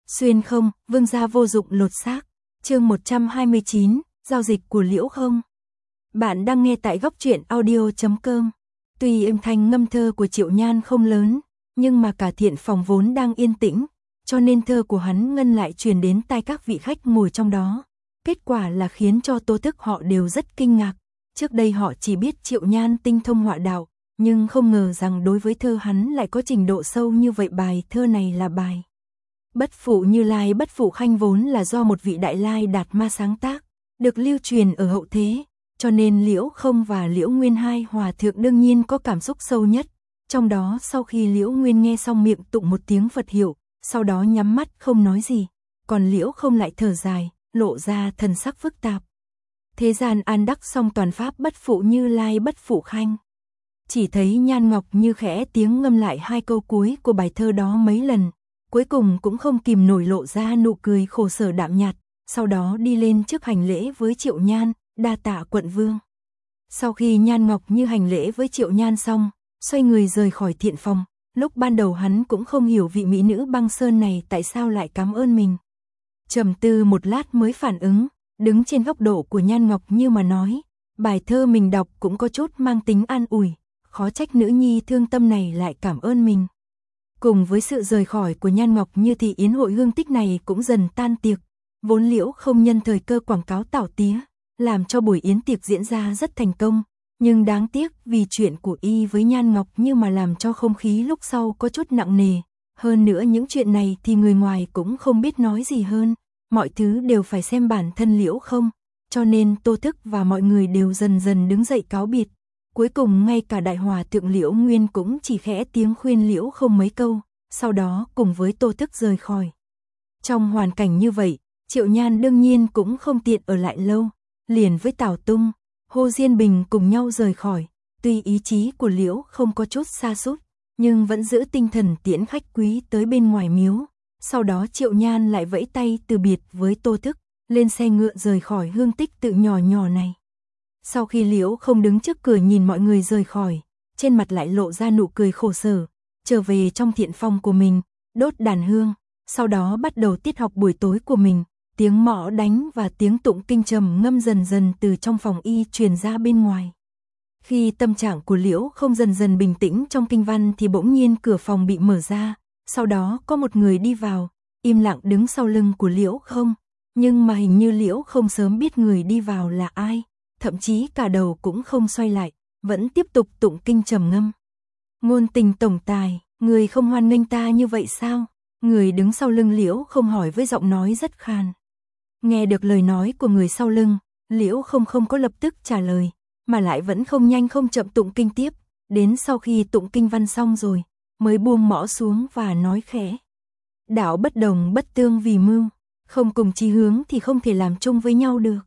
Xuyên không, vương gia vô dụng lột xác. Chương 129, giao dịch của Liễu Không. Bạn đang nghe tại góc truyện audio.com. Tuy âm thanh ngâm thơ của Triệu Nhan không lớn, nhưng mà cả thiện phòng vốn đang yên tĩnh, cho nên thơ của hắn ngân lại truyền đến tai các vị khách ngồi trong đó. Kết quả là khiến cho Tô Thức họ đều rất kinh ngạc. Trước đây họ chỉ biết Triệu Nhan tinh thông họa đạo, nhưng không ngờ rằng đối với thơ hắn lại có trình độ sâu như vậy. Bài thơ này là bài Bất Phụ Như Lai Bất Phụ Khanh, vốn là do một vị Đại Lai Đạt Ma sáng tác, được lưu truyền ở hậu thế, cho nên Liễu Không và Liễu Nguyên hai hòa thượng đương nhiên có cảm xúc sâu nhất. Trong đó sau khi Liễu Nguyên nghe xong miệng tụng một tiếng Phật hiệu, sau đó nhắm mắt không nói gì, còn Liễu Không lại thở dài, lộ ra thần sắc phức tạp. Thế gian an đắc song toàn pháp, bất phụ Như Lai bất phụ Khanh. Chỉ thấy Nhan Ngọc Như khẽ tiếng ngâm lại hai câu cuối của bài thơ đó mấy lần, cuối cùng cũng không kìm nổi lộ ra nụ cười khổ sở đạm nhạt, sau đó đi lên trước hành lễ với Triệu Nhan, đa tạ quận vương. Sau khi Nhan Ngọc Như hành lễ với Triệu Nhan xong, xoay người rời khỏi thiện phòng. Lúc ban đầu hắn cũng không hiểu vị mỹ nữ băng sơn này tại sao lại cảm ơn mình. Trầm tư một lát mới phản ứng, đứng trên góc độ của Nhan Ngọc Như mà nói, bài thơ mình đọc cũng có chút mang tính an ủi, khó trách nữ nhi thương tâm này lại cảm ơn mình. Cùng với sự rời khỏi của Nhan Ngọc Như thì yến hội hương tích này cũng dần tan tiệc. Vốn Liễu Không nhân thời cơ quảng cáo tảo tía, làm cho buổi yến tiệc diễn ra rất thành công, nhưng đáng tiếc vì chuyện của y với Nhan Ngọc Như mà làm cho không khí lúc sau có chút nặng nề. Hơn nữa những chuyện này thì người ngoài cũng không biết nói gì hơn, mọi thứ đều phải xem bản thân Liễu Không, cho nên Tô Thức và mọi người đều dần dần đứng dậy cáo biệt. Cuối cùng ngay cả đại hòa thượng Liễu Nguyên cũng chỉ khẽ tiếng khuyên Liễu Không mấy câu, sau đó cùng với Tô Thức rời khỏi. Trong hoàn cảnh như vậy, Triệu Nhan đương nhiên cũng không tiện ở lại lâu, liền với Tào Tung, Hồ Diên Bình cùng nhau rời khỏi. Tuy ý chí của Liễu Không có chút sa sút, nhưng vẫn giữ tinh thần tiễn khách quý tới bên ngoài miếu. Sau đó Triệu Nhan lại vẫy tay từ biệt với Tô Thức, lên xe ngựa rời khỏi hương tích tự nhỏ nhỏ này. Sau khi Liễu Không đứng trước cửa nhìn mọi người rời khỏi, trên mặt lại lộ ra nụ cười khổ sở, trở về trong thiện phòng của mình, đốt đàn hương, sau đó bắt đầu tiết học buổi tối của mình. Tiếng mõ đánh và tiếng tụng kinh trầm ngâm dần dần từ trong phòng y truyền ra bên ngoài. Khi tâm trạng của Liễu Không dần dần bình tĩnh trong kinh văn thì bỗng nhiên cửa phòng bị mở ra, sau đó có một người đi vào, im lặng đứng sau lưng của Liễu Không, nhưng mà hình như Liễu Không sớm biết người đi vào là ai, thậm chí cả đầu cũng không xoay lại, vẫn tiếp tục tụng kinh trầm ngâm. Ngôn tình tổng tài, người không hoan nghênh ta như vậy sao? Người đứng sau lưng Liễu Không hỏi với giọng nói rất khan. Nghe được lời nói của người sau lưng, Liễu Không không có lập tức trả lời, mà lại vẫn không nhanh không chậm tụng kinh tiếp, đến sau khi tụng kinh văn xong rồi, mới buông mõ xuống và nói khẽ. Đạo bất đồng bất tương vì mưu, không cùng chí hướng thì không thể làm chung với nhau được.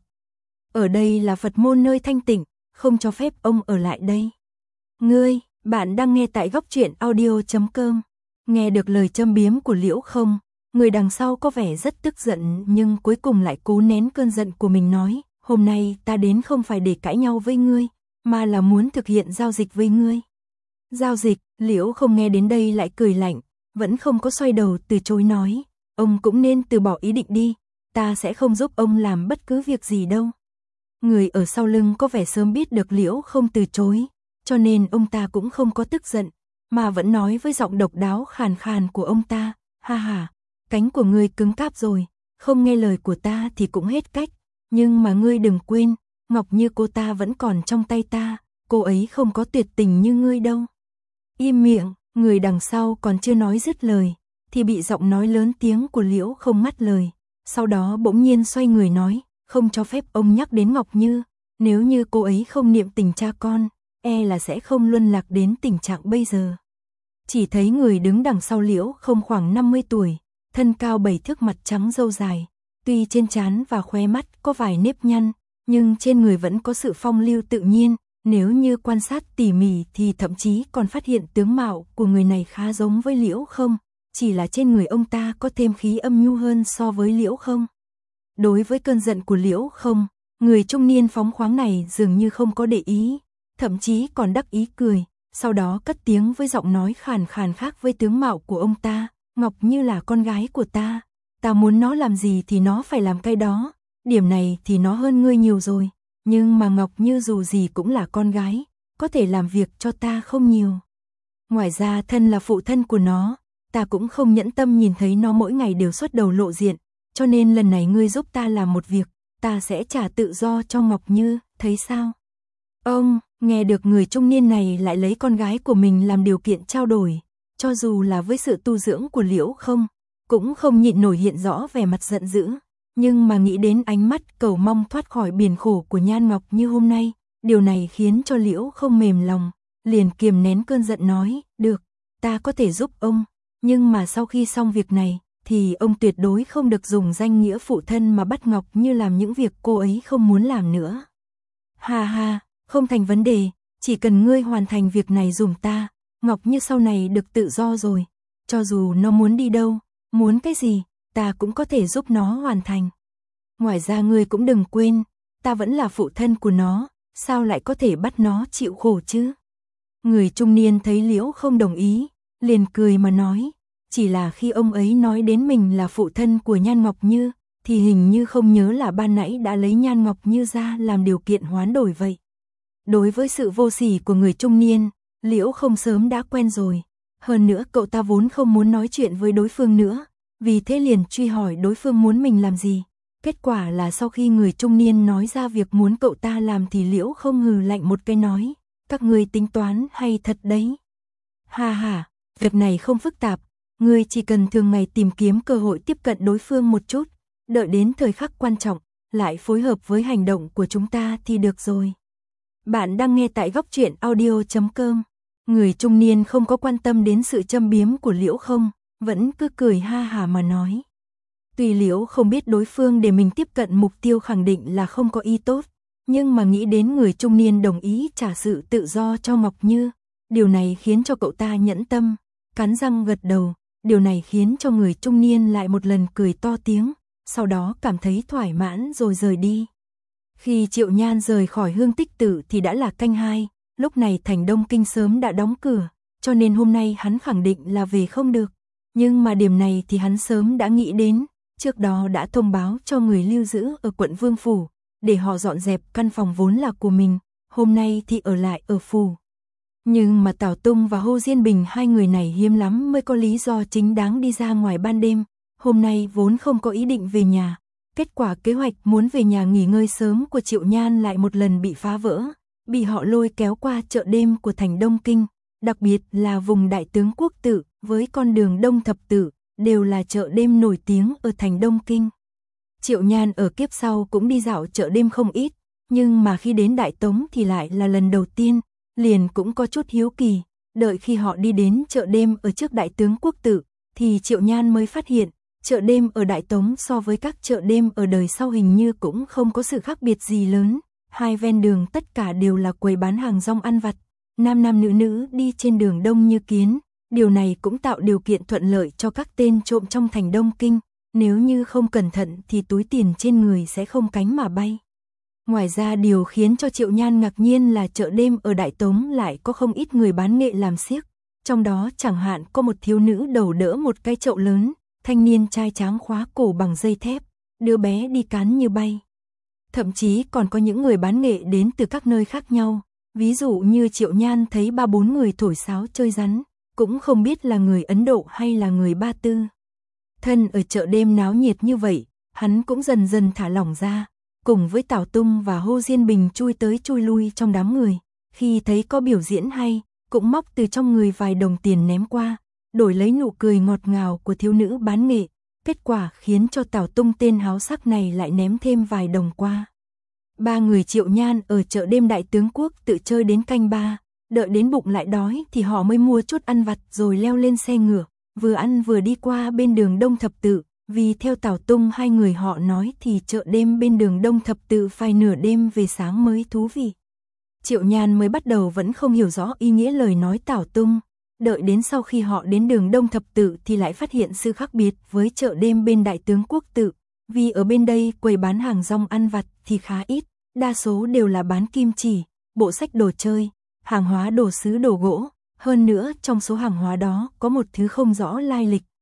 Ở đây là Phật môn nơi thanh tịnh, không cho phép ông ở lại đây. Bạn đang nghe tại góc truyện audio.com. Nghe được lời châm biếm của Liễu Không, người đằng sau có vẻ rất tức giận nhưng cuối cùng lại cố nén cơn giận của mình nói, hôm nay ta đến không phải để cãi nhau với ngươi, mà là muốn thực hiện giao dịch với ngươi. Giao dịch? Liễu Không nghe đến đây lại cười lạnh, vẫn không có xoay đầu từ chối nói, ông cũng nên từ bỏ ý định đi, ta sẽ không giúp ông làm bất cứ việc gì đâu. Người ở sau lưng có vẻ sớm biết được Liễu Không từ chối, cho nên ông ta cũng không có tức giận, mà vẫn nói với giọng độc đáo khàn khàn của ông ta, ha ha, cánh của ngươi cứng cáp rồi, không nghe lời của ta thì cũng hết cách, nhưng mà ngươi đừng quên, Ngọc Như cô ta vẫn còn trong tay ta, cô ấy không có tuyệt tình như ngươi đâu. Im miệng, người đằng sau còn chưa nói dứt lời, thì bị giọng nói lớn tiếng của Liễu Không ngắt lời, sau đó bỗng nhiên xoay người nói, không cho phép ông nhắc đến Ngọc Như, nếu như cô ấy không niệm tình cha con, e là sẽ không luân lạc đến tình trạng bây giờ. Chỉ thấy người đứng đằng sau Liễu Không khoảng 50 tuổi, thân cao 7 thước, mặt trắng râu dài, tuy trên trán và khóe mắt có vài nếp nhăn, nhưng trên người vẫn có sự phong lưu tự nhiên, nếu như quan sát tỉ mỉ thì thậm chí còn phát hiện tướng mạo của người này khá giống với Liễu Không, chỉ là trên người ông ta có thêm khí âm nhu hơn so với Liễu Không. Đối với cơn giận của Liễu Không, người trung niên phóng khoáng này dường như không có để ý, thậm chí còn đắc ý cười, sau đó cất tiếng với giọng nói khàn khàn khác với tướng mạo của ông ta, Ngọc Như là con gái của ta, ta muốn nó làm gì thì nó phải làm cái đó, điểm này thì nó hơn ngươi nhiều rồi, nhưng mà Ngọc Như dù gì cũng là con gái, có thể làm việc cho ta không nhiều. Ngoài ra thân là phụ thân của nó, ta cũng không nhẫn tâm nhìn thấy nó mỗi ngày đều xuất đầu lộ diện, cho nên lần này ngươi giúp ta làm một việc, ta sẽ trả tự do cho Ngọc Như, thấy sao? Ông, nghe được người trung niên này lại lấy con gái của mình làm điều kiện trao đổi, cho dù là với sự tu dưỡng của Liễu Không, cũng không nhịn nổi hiện rõ vẻ mặt giận dữ, nhưng mà nghĩ đến ánh mắt cầu mong thoát khỏi biển khổ của Nhan Ngọc Như hôm nay, điều này khiến cho Liễu Không mềm lòng, liền kiềm nén cơn giận nói, được, ta có thể giúp ông, nhưng mà sau khi xong việc này, thì ông tuyệt đối không được dùng danh nghĩa phụ thân mà bắt Ngọc Như làm những việc cô ấy không muốn làm nữa. Ha ha, không thành vấn đề, chỉ cần ngươi hoàn thành việc này dùm ta, Ngọc Như sau này được tự do rồi, cho dù nó muốn đi đâu, muốn cái gì, ta cũng có thể giúp nó hoàn thành. Ngoài ra ngươi cũng đừng quên, ta vẫn là phụ thân của nó, sao lại có thể bắt nó chịu khổ chứ? Người trung niên thấy Liễu Không đồng ý, liền cười mà nói, chỉ là khi ông ấy nói đến mình là phụ thân của Nhan Ngọc Như, thì hình như không nhớ là ban nãy đã lấy Nhan Ngọc Như ra làm điều kiện hoán đổi vậy. Đối với sự vô sỉ của người trung niên, Liễu Không sớm đã quen rồi, hơn nữa cậu ta vốn không muốn nói chuyện với đối phương nữa, vì thế liền truy hỏi đối phương muốn mình làm gì. Kết quả là sau khi người trung niên nói ra việc muốn cậu ta làm thì Liễu Không hừ lạnh một cái nói, các ngươi tính toán hay thật đấy. Ha ha, việc này không phức tạp, ngươi chỉ cần thường ngày tìm kiếm cơ hội tiếp cận đối phương một chút, đợi đến thời khắc quan trọng, lại phối hợp với hành động của chúng ta thì được rồi. Bạn đang nghe tại góc truyện audio.com. Người trung niên không có quan tâm đến sự châm biếm của Liễu Không, vẫn cứ cười ha hả mà nói. Tuy Liễu Không biết đối phương để mình tiếp cận mục tiêu khẳng định là không có ý tốt, nhưng mà nghĩ đến người trung niên đồng ý trả sự tự do cho Ngọc Như, điều này khiến cho cậu ta nhẫn tâm, cắn răng gật đầu, điều này khiến cho người trung niên lại một lần cười to tiếng, sau đó cảm thấy thoải mãn rồi rời đi. Khi Triệu Nhan rời khỏi Hương Tích Tử thì đã là canh 2, lúc này thành Đông Kinh sớm đã đóng cửa, cho nên hôm nay hắn khẳng định là về không được. Nhưng mà điểm này thì hắn sớm đã nghĩ đến, trước đó đã thông báo cho người lưu giữ ở quận Vương Phủ, để họ dọn dẹp căn phòng vốn là của mình, hôm nay thì ở lại ở phủ. Nhưng mà Tào Tung và Hồ Diên Bình hai người này hiếm lắm mới có lý do chính đáng đi ra ngoài ban đêm, hôm nay vốn không có ý định về nhà. Kết quả kế hoạch muốn về nhà nghỉ ngơi sớm của Triệu Nhan lại một lần bị phá vỡ, bị họ lôi kéo qua chợ đêm của thành Đông Kinh, đặc biệt là vùng Đại Tướng Quốc Tự với con đường Đông Thập Tự, đều là chợ đêm nổi tiếng ở thành Đông Kinh. Triệu Nhan ở kiếp sau cũng đi dạo chợ đêm không ít, nhưng mà khi đến Đại Tống thì lại là lần đầu tiên, liền cũng có chút hiếu kỳ, đợi khi họ đi đến chợ đêm ở trước Đại Tướng Quốc Tự, thì Triệu Nhan mới phát hiện, chợ đêm ở Đại Tống so với các chợ đêm ở đời sau hình như cũng không có sự khác biệt gì lớn, hai ven đường tất cả đều là quầy bán hàng rong ăn vặt, nam nam nữ nữ đi trên đường đông như kiến, điều này cũng tạo điều kiện thuận lợi cho các tên trộm trong thành Đông Kinh, nếu như không cẩn thận thì túi tiền trên người sẽ không cánh mà bay. Ngoài ra điều khiến cho Triệu Nhan ngạc nhiên là chợ đêm ở Đại Tống lại có không ít người bán nghệ làm xiếc, trong đó chẳng hạn có một thiếu nữ đầu đỡ một cái chậu lớn, thanh niên trai tráng khóa cổ bằng dây thép, đứa bé đi cán như bay. Thậm chí còn có những người bán nghệ đến từ các nơi khác nhau, ví dụ như Triệu Nhan thấy 3-4 người thổi sáo chơi rắn, cũng không biết là người Ấn Độ hay là người Ba Tư. Thân ở chợ đêm náo nhiệt như vậy, hắn cũng dần dần thả lỏng ra, cùng với Tào Tung và Hồ Diên Bình chui tới chui lui trong đám người, khi thấy có biểu diễn hay, cũng móc từ trong người vài đồng tiền ném qua, đổi lấy nụ cười ngọt ngào của thiếu nữ bán nghệ, kết quả khiến cho Tào Tung tên háo sắc này lại ném thêm vài đồng qua. Ba người Triệu Nhan ở chợ đêm Đại Tướng Quốc Tự chơi đến canh 3, đợi đến bụng lại đói thì họ mới mua chút ăn vặt rồi leo lên xe ngựa, vừa ăn vừa đi qua bên đường Đông Thập Tự, vì theo Tào Tung hai người họ nói thì chợ đêm bên đường Đông Thập Tự phải nửa đêm về sáng mới thú vị. Triệu Nhan mới bắt đầu vẫn không hiểu rõ ý nghĩa lời nói Tào Tung, đợi đến sau khi họ đến đường Đông Thập Tự thì lại phát hiện sự khác biệt với chợ đêm bên Đại Tướng Quốc Tự, vì ở bên đây quầy bán hàng rong ăn vặt thì khá ít, đa số đều là bán kim chỉ, bộ sách đồ chơi, hàng hóa đồ sứ đồ gỗ, hơn nữa trong số hàng hóa đó có một thứ không rõ lai lịch,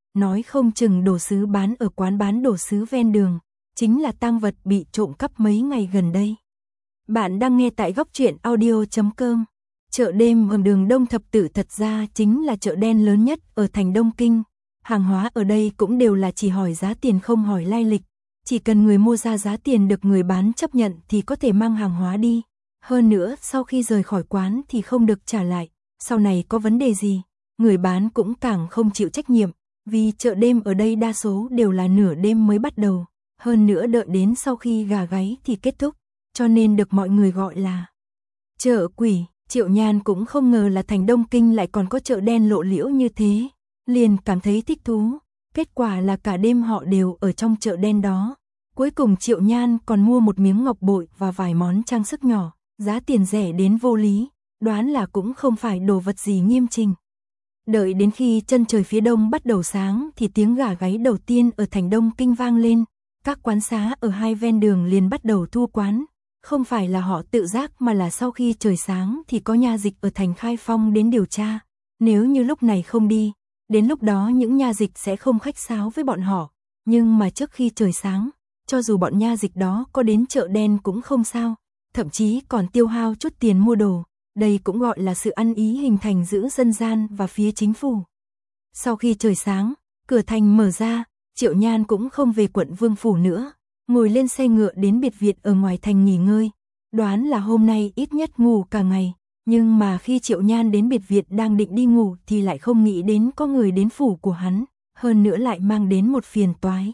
nói không chừng đồ sứ bán ở quán bán đồ sứ ven đường, chính là tang vật bị trộm cắp mấy ngày gần đây. Bạn đang nghe tại góc truyện audio.com. Chợ đêm ở đường Đông Thập Tự thật ra chính là chợ đen lớn nhất ở thành Đông Kinh. Hàng hóa ở đây cũng đều là chỉ hỏi giá tiền không hỏi lai lịch. Chỉ cần người mua ra giá tiền được người bán chấp nhận thì có thể mang hàng hóa đi. Hơn nữa, sau khi rời khỏi quán thì không được trả lại. Sau này có vấn đề gì, người bán cũng càng không chịu trách nhiệm. Vì chợ đêm ở đây đa số đều là nửa đêm mới bắt đầu. Hơn nữa đợi đến sau khi gà gáy thì kết thúc. Cho nên được mọi người gọi là chợ quỷ. Triệu Nhan cũng không ngờ là thành Đông Kinh lại còn có chợ đen lộ liễu như thế. Liền cảm thấy thích thú. Kết quả là cả đêm họ đều ở trong chợ đen đó. Cuối cùng Triệu Nhan còn mua một miếng ngọc bội và vài món trang sức nhỏ. Giá tiền rẻ đến vô lý. Đoán là cũng không phải đồ vật gì nghiêm chỉnh. Đợi đến khi chân trời phía đông bắt đầu sáng thì tiếng gà gáy đầu tiên ở thành Đông Kinh vang lên. Các quán xá ở hai ven đường liền bắt đầu thu quán. Không phải là họ tự giác mà là sau khi trời sáng thì có nha dịch ở thành Khai Phong đến điều tra. Nếu như lúc này không đi, đến lúc đó những nha dịch sẽ không khách sáo với bọn họ. Nhưng mà trước khi trời sáng, cho dù bọn nha dịch đó có đến chợ đen cũng không sao. Thậm chí còn tiêu hao chút tiền mua đồ. Đây cũng gọi là sự ăn ý hình thành giữa dân gian và phía chính phủ. Sau khi trời sáng, cửa thành mở ra, Triệu Nhan cũng không về quận Vương Phủ nữa. Ngồi lên xe ngựa đến biệt viện ở ngoài thành nghỉ ngơi. Đoán là hôm nay ít nhất ngủ cả ngày. Nhưng mà khi Triệu Nhan đến biệt viện đang định đi ngủ thì lại không nghĩ đến có người đến phủ của hắn. Hơn nữa lại mang đến một phiền toái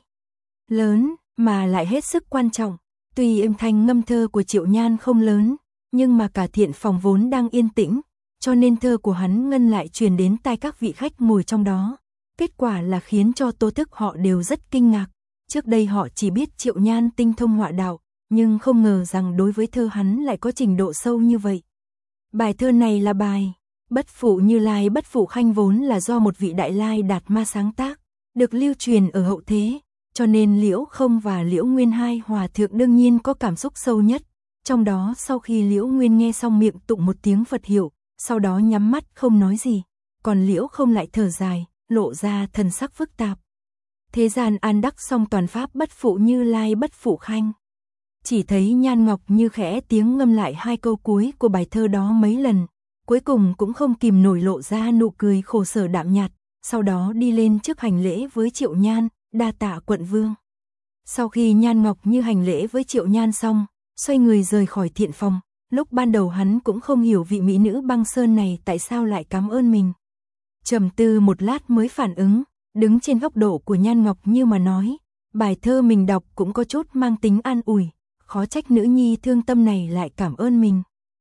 lớn mà lại hết sức quan trọng. Tuy âm thanh ngâm thơ của Triệu Nhan không lớn, nhưng mà cả thiện phòng vốn đang yên tĩnh, cho nên thơ của hắn ngân lại truyền đến tai các vị khách ngồi trong đó. Kết quả là khiến cho Tô Thức họ đều rất kinh ngạc. Trước đây họ chỉ biết Triệu Nhan tinh thông họa đạo, nhưng không ngờ rằng đối với thơ hắn lại có trình độ sâu như vậy. Bài thơ này là bài Bất Phụ Như Lai Bất Phụ Khanh vốn là do một vị Đại Lai Đạt Ma sáng tác, được lưu truyền ở hậu thế, cho nên Liễu Không và Liễu Nguyên hai hòa thượng đương nhiên có cảm xúc sâu nhất. Trong đó sau khi Liễu Nguyên nghe xong miệng tụng một tiếng Phật hiệu, sau đó nhắm mắt không nói gì, còn Liễu Không lại thở dài, lộ ra thần sắc phức tạp. Thế gian an đắc song toàn pháp bất phụ Như Lai bất phụ Khanh. Chỉ thấy Nhan Ngọc Như khẽ tiếng ngâm lại hai câu cuối của bài thơ đó mấy lần, cuối cùng cũng không kìm nổi lộ ra nụ cười khổ sở đạm nhạt, sau đó đi lên trước hành lễ với Triệu Nhan, đa tạ quận vương. Sau khi Nhan Ngọc Như hành lễ với Triệu Nhan xong, xoay người rời khỏi thiện phòng. Lúc ban đầu hắn cũng không hiểu vị mỹ nữ băng sơn này tại sao lại cảm ơn mình. Trầm tư một lát mới phản ứng, đứng trên góc độ của Nhan Ngọc Như mà nói, bài thơ mình đọc cũng có chút mang tính an ủi, khó trách nữ nhi thương tâm này lại cảm ơn mình.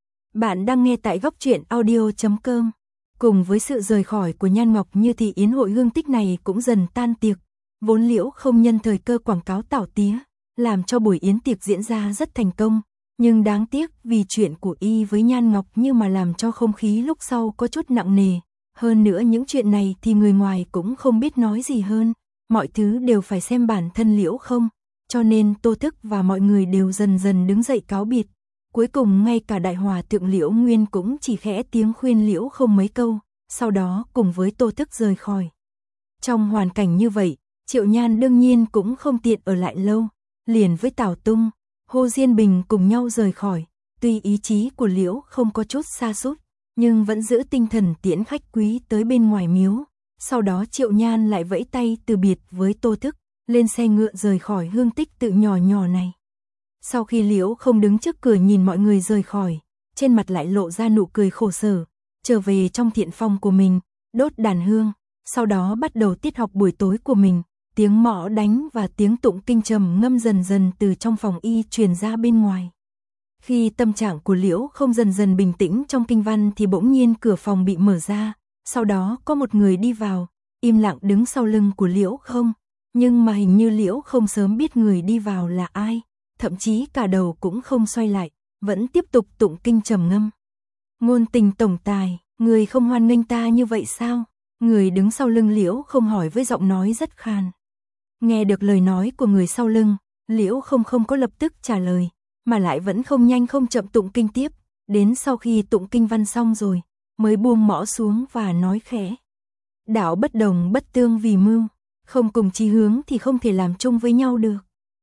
Bạn đang nghe tại góc truyện audio.com. Cùng với sự rời khỏi của Nhan Ngọc Như thì yến hội hương tích này cũng dần tan tiệc. Vốn Liễu Không nhân thời cơ quảng cáo tảo tía, làm cho buổi yến tiệc diễn ra rất thành công, nhưng đáng tiếc vì chuyện của y với Nhan Ngọc Như mà làm cho không khí lúc sau có chút nặng nề. Hơn nữa những chuyện này thì người ngoài cũng không biết nói gì hơn, mọi thứ đều phải xem bản thân Liễu Không, cho nên Tô Thức và mọi người đều dần dần đứng dậy cáo biệt. Cuối cùng ngay cả đại hòa thượng Liễu Nguyên cũng chỉ khẽ tiếng khuyên Liễu Không mấy câu, sau đó cùng với Tô Thức rời khỏi. Trong hoàn cảnh như vậy, Triệu Nhan đương nhiên cũng không tiện ở lại lâu, liền với Tào Tung, Hồ Diên Bình cùng nhau rời khỏi. Tuy ý chí của Liễu Không có chút sa sút, nhưng vẫn giữ tinh thần tiễn khách quý tới bên ngoài miếu. Sau đó Triệu Nhan lại vẫy tay từ biệt với Tô Thức, lên xe ngựa rời khỏi hương tích tự nhỏ nhỏ này. Sau khi Liễu Không đứng trước cửa nhìn mọi người rời khỏi, trên mặt lại lộ ra nụ cười khổ sở, trở về trong thiện phòng của mình, đốt đàn hương, sau đó bắt đầu tiết học buổi tối của mình. Tiếng mõ đánh và tiếng tụng kinh trầm ngâm dần dần từ trong phòng y truyền ra bên ngoài. Khi tâm trạng của Liễu Không dần dần bình tĩnh trong kinh văn thì bỗng nhiên cửa phòng bị mở ra, sau đó có một người đi vào, im lặng đứng sau lưng của Liễu Không, nhưng mà hình như Liễu Không sớm biết người đi vào là ai, thậm chí cả đầu cũng không xoay lại, vẫn tiếp tục tụng kinh trầm ngâm. Ngôn tình tổng tài, người không hoan nghênh ta như vậy sao? Người đứng sau lưng Liễu Không hỏi với giọng nói rất khan. Nghe được lời nói của người sau lưng, Liễu Không không có lập tức trả lời, mà lại vẫn không nhanh không chậm tụng kinh tiếp, đến sau khi tụng kinh văn xong rồi, mới buông mõ xuống và nói khẽ. Đạo bất đồng bất tương vì mưu, không cùng chí hướng thì không thể làm chung với nhau được.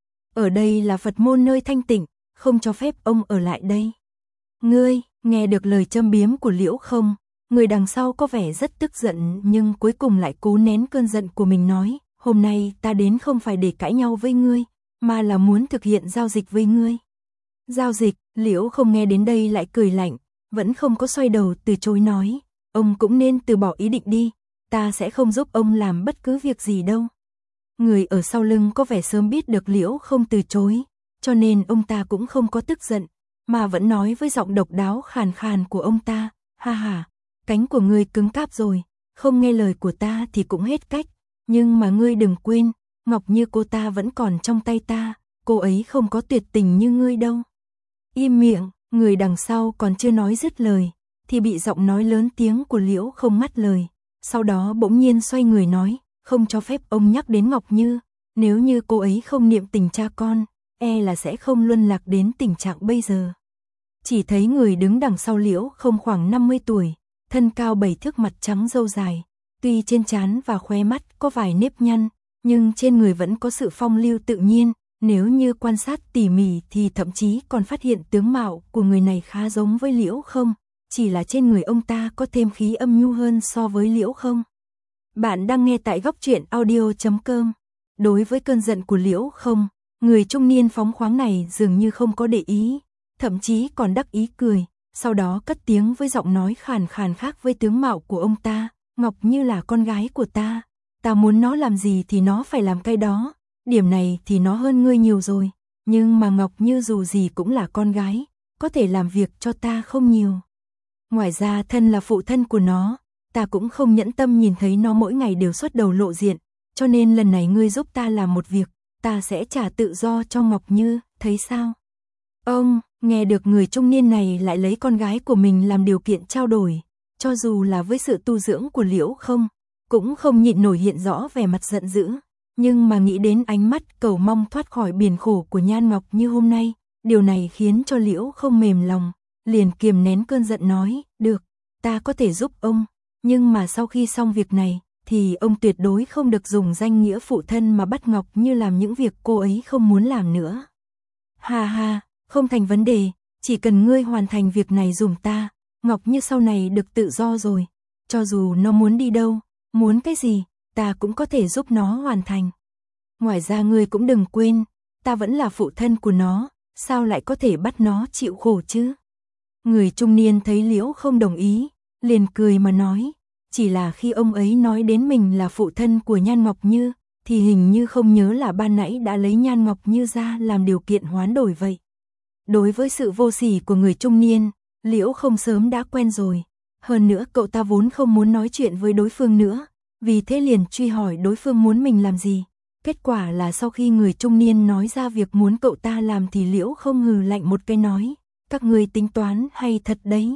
Ở đây là Phật môn nơi thanh tịnh, không cho phép ông ở lại đây. Ngươi, nghe được lời châm biếm của Liễu Không, người đằng sau có vẻ rất tức giận nhưng cuối cùng lại cố nén cơn giận của mình nói, hôm nay ta đến không phải để cãi nhau với ngươi, mà là muốn thực hiện giao dịch với ngươi. Giao dịch, Liễu Không nghe đến đây lại cười lạnh, vẫn không có xoay đầu từ chối nói, ông cũng nên từ bỏ ý định đi, ta sẽ không giúp ông làm bất cứ việc gì đâu. Người ở sau lưng có vẻ sớm biết được Liễu Không từ chối, cho nên ông ta cũng không có tức giận, mà vẫn nói với giọng độc đáo khàn khàn của ông ta, ha ha, cánh của ngươi cứng cáp rồi, không nghe lời của ta thì cũng hết cách, nhưng mà ngươi đừng quên, Ngọc Như cô ta vẫn còn trong tay ta, cô ấy không có tuyệt tình như ngươi đâu. Im miệng, người đằng sau còn chưa nói dứt lời, thì bị giọng nói lớn tiếng của Liễu Không ngắt lời, sau đó bỗng nhiên xoay người nói, không cho phép ông nhắc đến Ngọc Như, nếu như cô ấy không niệm tình cha con, là sẽ không luân lạc đến tình trạng bây giờ. Chỉ thấy người đứng đằng sau Liễu Không khoảng 50 tuổi, thân cao 7 thước, mặt trắng râu dài, tuy trên trán và khóe mắt có vài nếp nhăn, nhưng trên người vẫn có sự phong lưu tự nhiên, nếu như quan sát tỉ mỉ thì thậm chí còn phát hiện tướng mạo của người này khá giống với Liễu Không, chỉ là trên người ông ta có thêm khí âm nhu hơn so với Liễu Không. Bạn đang nghe tại góc truyện audio.com. Đối với cơn giận của Liễu Không, người trung niên phóng khoáng này dường như không có để ý, thậm chí còn đắc ý cười, sau đó cất tiếng với giọng nói khàn khàn khác với tướng mạo của ông ta, Ngọc Như là con gái của ta muốn nó làm gì thì nó phải làm cái đó, điểm này thì nó hơn ngươi nhiều rồi, nhưng mà Ngọc Như dù gì cũng là con gái, có thể làm việc cho ta không nhiều. Ngoài ra thân là phụ thân của nó, ta cũng không nhẫn tâm nhìn thấy nó mỗi ngày đều xuất đầu lộ diện, cho nên lần này ngươi giúp ta làm một việc, ta sẽ trả tự do cho Ngọc Như, thấy sao? Ông, nghe được người trung niên này lại lấy con gái của mình làm điều kiện trao đổi, cho dù là với sự tu dưỡng của Liễu Không, cũng không nhịn nổi hiện rõ vẻ mặt giận dữ, nhưng mà nghĩ đến ánh mắt cầu mong thoát khỏi biển khổ của Nhan Ngọc Như hôm nay, điều này khiến cho Liễu Không mềm lòng, liền kiềm nén cơn giận nói, được, ta có thể giúp ông, nhưng mà sau khi xong việc này, thì ông tuyệt đối không được dùng danh nghĩa phụ thân mà bắt Ngọc Như làm những việc cô ấy không muốn làm nữa. Ha ha, không thành vấn đề, chỉ cần ngươi hoàn thành việc này dùm ta, Ngọc Như sau này được tự do rồi, cho dù nó muốn đi đâu, muốn cái gì, ta cũng có thể giúp nó hoàn thành. Ngoài ra ngươi cũng đừng quên, ta vẫn là phụ thân của nó, sao lại có thể bắt nó chịu khổ chứ? Người trung niên thấy Liễu Không đồng ý, liền cười mà nói, chỉ là khi ông ấy nói đến mình là phụ thân của Nhan Ngọc Như, thì hình như không nhớ là ban nãy đã lấy Nhan Ngọc Như ra làm điều kiện hoán đổi vậy. Đối với sự vô sỉ của người trung niên, Liễu Không sớm đã quen rồi, hơn nữa cậu ta vốn không muốn nói chuyện với đối phương nữa, vì thế liền truy hỏi đối phương muốn mình làm gì. Kết quả là sau khi người trung niên nói ra việc muốn cậu ta làm thì Liễu Không hừ lạnh một cái nói, các ngươi tính toán hay thật đấy.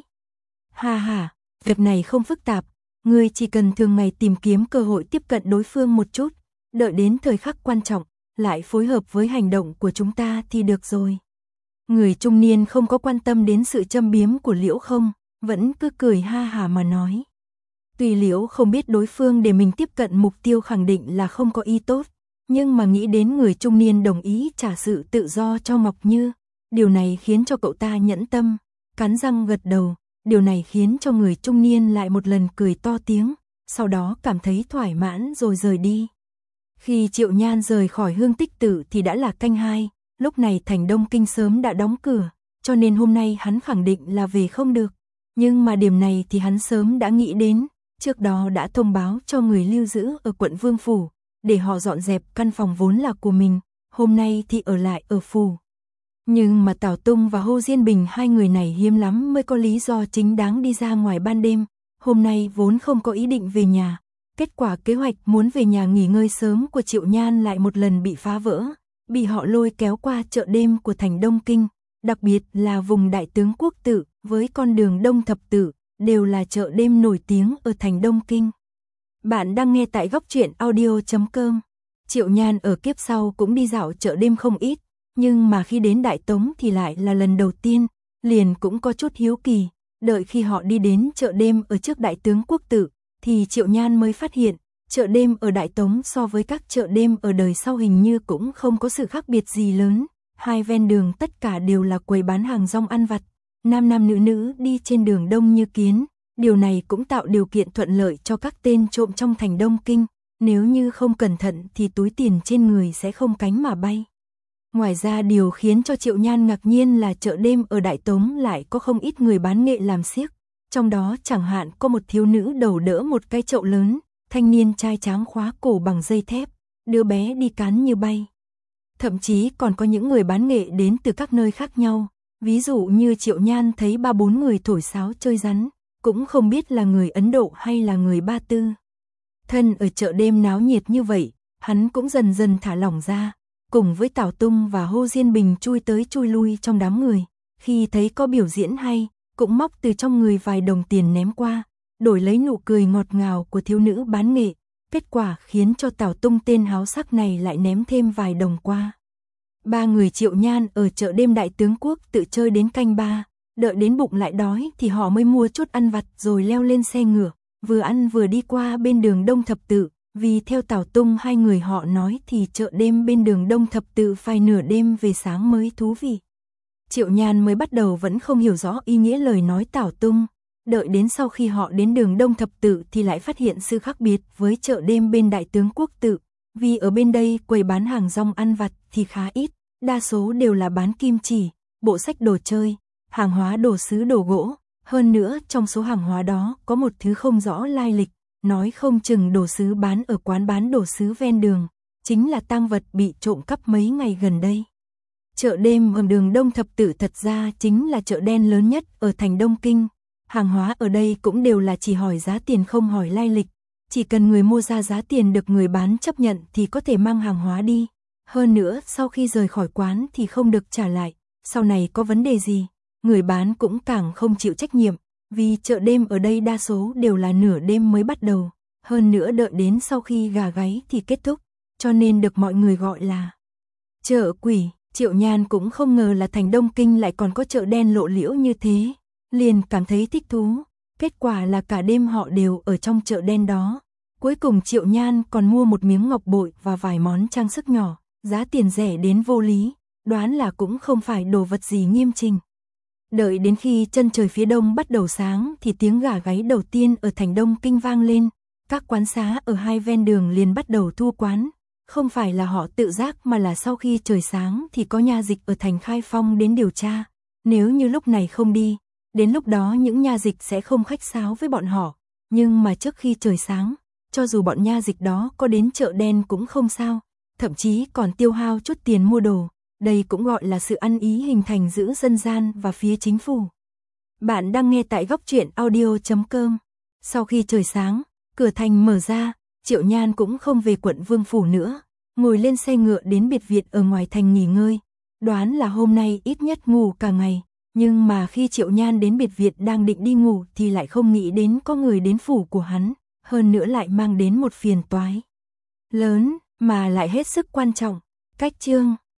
Ha ha, việc này không phức tạp, ngươi chỉ cần thường ngày tìm kiếm cơ hội tiếp cận đối phương một chút, đợi đến thời khắc quan trọng, lại phối hợp với hành động của chúng ta thì được rồi. Người trung niên không có quan tâm đến sự châm biếm của Liễu Không, vẫn cứ cười ha hả mà nói. Tuy Liễu Không biết đối phương để mình tiếp cận mục tiêu khẳng định là không có ý tốt, nhưng mà nghĩ đến người trung niên đồng ý trả sự tự do cho Ngọc Như, điều này khiến cho cậu ta nhẫn tâm, cắn răng gật đầu, điều này khiến cho người trung niên lại một lần cười to tiếng, sau đó cảm thấy thoải mãn rồi rời đi. Khi Triệu Nhan rời khỏi Hương Tích Tự thì đã là canh 2, lúc này thành Đông Kinh sớm đã đóng cửa, cho nên hôm nay hắn khẳng định là về không được. Nhưng mà điểm này thì hắn sớm đã nghĩ đến, trước đó đã thông báo cho người lưu giữ ở quận Vương Phủ, để họ dọn dẹp căn phòng vốn là của mình, hôm nay thì ở lại ở phủ. Nhưng mà Tào Tung và Hồ Diên Bình hai người này hiếm lắm mới có lý do chính đáng đi ra ngoài ban đêm, hôm nay vốn không có ý định về nhà. Kết quả kế hoạch muốn về nhà nghỉ ngơi sớm của Triệu Nhan lại một lần bị phá vỡ, bị họ lôi kéo qua chợ đêm của thành Đông Kinh, đặc biệt là vùng Đại Tướng Quốc Tự với con đường Đông Thập Tự, đều là chợ đêm nổi tiếng ở thành Đông Kinh. Bạn đang nghe tại góc truyện audio.com. Triệu Nhan ở kiếp sau cũng đi dạo chợ đêm không ít, nhưng mà khi đến Đại Tống thì lại là lần đầu tiên, liền cũng có chút hiếu kỳ, đợi khi họ đi đến chợ đêm ở trước Đại Tướng Quốc Tự, thì Triệu Nhan mới phát hiện, Chợ đêm ở Đại Tống so với các chợ đêm ở đời sau hình như cũng không có sự khác biệt gì lớn, hai ven đường tất cả đều là quầy bán hàng rong ăn vặt, nam nam nữ nữ đi trên đường đông như kiến, điều này cũng tạo điều kiện thuận lợi cho các tên trộm trong thành Đông Kinh, nếu như không cẩn thận thì túi tiền trên người sẽ không cánh mà bay. Ngoài ra điều khiến cho Triệu Nhan ngạc nhiên là chợ đêm ở Đại Tống lại có không ít người bán nghệ làm xiếc, trong đó chẳng hạn có một thiếu nữ đầu đỡ một cái chậu lớn, thanh niên trai tráng khóa cổ bằng dây thép, đứa bé đi cán như bay. Thậm chí còn có những người bán nghệ đến từ các nơi khác nhau, ví dụ như Triệu Nhan thấy 3-4 người thổi sáo chơi rắn, cũng không biết là người Ấn Độ hay là người Ba Tư. Thân ở chợ đêm náo nhiệt như vậy, hắn cũng dần dần thả lỏng ra, cùng với Tào Tung và Hồ Diên Bình chui tới chui lui trong đám người, khi thấy có biểu diễn hay, cũng móc từ trong người vài đồng tiền ném qua, đổi lấy nụ cười ngọt ngào của thiếu nữ bán nghệ, kết quả khiến cho Tào Tung tên háo sắc này lại ném thêm vài đồng qua. Ba người Triệu Nhan ở chợ đêm Đại Tướng Quốc tự chơi đến canh 3, đợi đến bụng lại đói thì họ mới mua chút ăn vặt rồi leo lên xe ngựa, vừa ăn vừa đi qua bên đường Đông Thập Tự, vì theo Tào Tung hai người họ nói thì chợ đêm bên đường Đông Thập Tự phải nửa đêm về sáng mới thú vị. Triệu Nhan mới bắt đầu vẫn không hiểu rõ ý nghĩa lời nói Tào Tung, đợi đến sau khi họ đến đường Đông Thập Tự thì lại phát hiện sự khác biệt với chợ đêm bên Đại Tướng Quốc Tự, vì ở bên đây quầy bán hàng rong ăn vặt thì khá ít, đa số đều là bán kim chỉ, bộ sách đồ chơi, hàng hóa đồ sứ đồ gỗ, hơn nữa trong số hàng hóa đó có một thứ không rõ lai lịch, nói không chừng đồ sứ bán ở quán bán đồ sứ ven đường, chính là tang vật bị trộm cắp mấy ngày gần đây. Chợ đêm ở đường Đông Thập Tự thật ra chính là chợ đen lớn nhất ở thành Đông Kinh, hàng hóa ở đây cũng đều là chỉ hỏi giá tiền không hỏi lai lịch, chỉ cần người mua ra giá tiền được người bán chấp nhận thì có thể mang hàng hóa đi, hơn nữa sau khi rời khỏi quán thì không được trả lại, sau này có vấn đề gì, người bán cũng càng không chịu trách nhiệm, vì chợ đêm ở đây đa số đều là nửa đêm mới bắt đầu, hơn nữa đợi đến sau khi gà gáy thì kết thúc, cho nên được mọi người gọi là chợ quỷ. Triệu Nhan cũng không ngờ là thành Đông Kinh lại còn có chợ đen lộ liễu như thế, liền cảm thấy thích thú, kết quả là cả đêm họ đều ở trong chợ đen đó. Cuối cùng Triệu Nhan còn mua một miếng ngọc bội và vài món trang sức nhỏ, giá tiền rẻ đến vô lý, đoán là cũng không phải đồ vật gì nghiêm chỉnh. Đợi đến khi chân trời phía đông bắt đầu sáng thì tiếng gà gáy đầu tiên ở thành Đông Kinh vang lên, các quán xá ở hai ven đường liền bắt đầu thu quán. Không phải là họ tự giác mà là sau khi trời sáng thì có nha dịch ở thành Khai Phong đến điều tra, nếu như lúc này không đi, đến lúc đó những nha dịch sẽ không khách sáo với bọn họ, nhưng mà trước khi trời sáng, cho dù bọn nha dịch đó có đến chợ đen cũng không sao, thậm chí còn tiêu hao chút tiền mua đồ, đây cũng gọi là sự ăn ý hình thành giữa dân gian và phía chính phủ. Bạn đang nghe tại góc truyện audio.com. Sau khi trời sáng, cửa thành mở ra, Triệu Nhan cũng không về quận Vương Phủ nữa, ngồi lên xe ngựa đến biệt viện ở ngoài thành nghỉ ngơi, đoán là hôm nay ít nhất ngủ cả ngày, nhưng mà khi Triệu Nhan đến biệt viện đang định đi ngủ thì lại không nghĩ đến có người đến phủ của hắn, hơn nữa lại mang đến một phiền toái lớn, mà lại hết sức quan trọng. Cách chương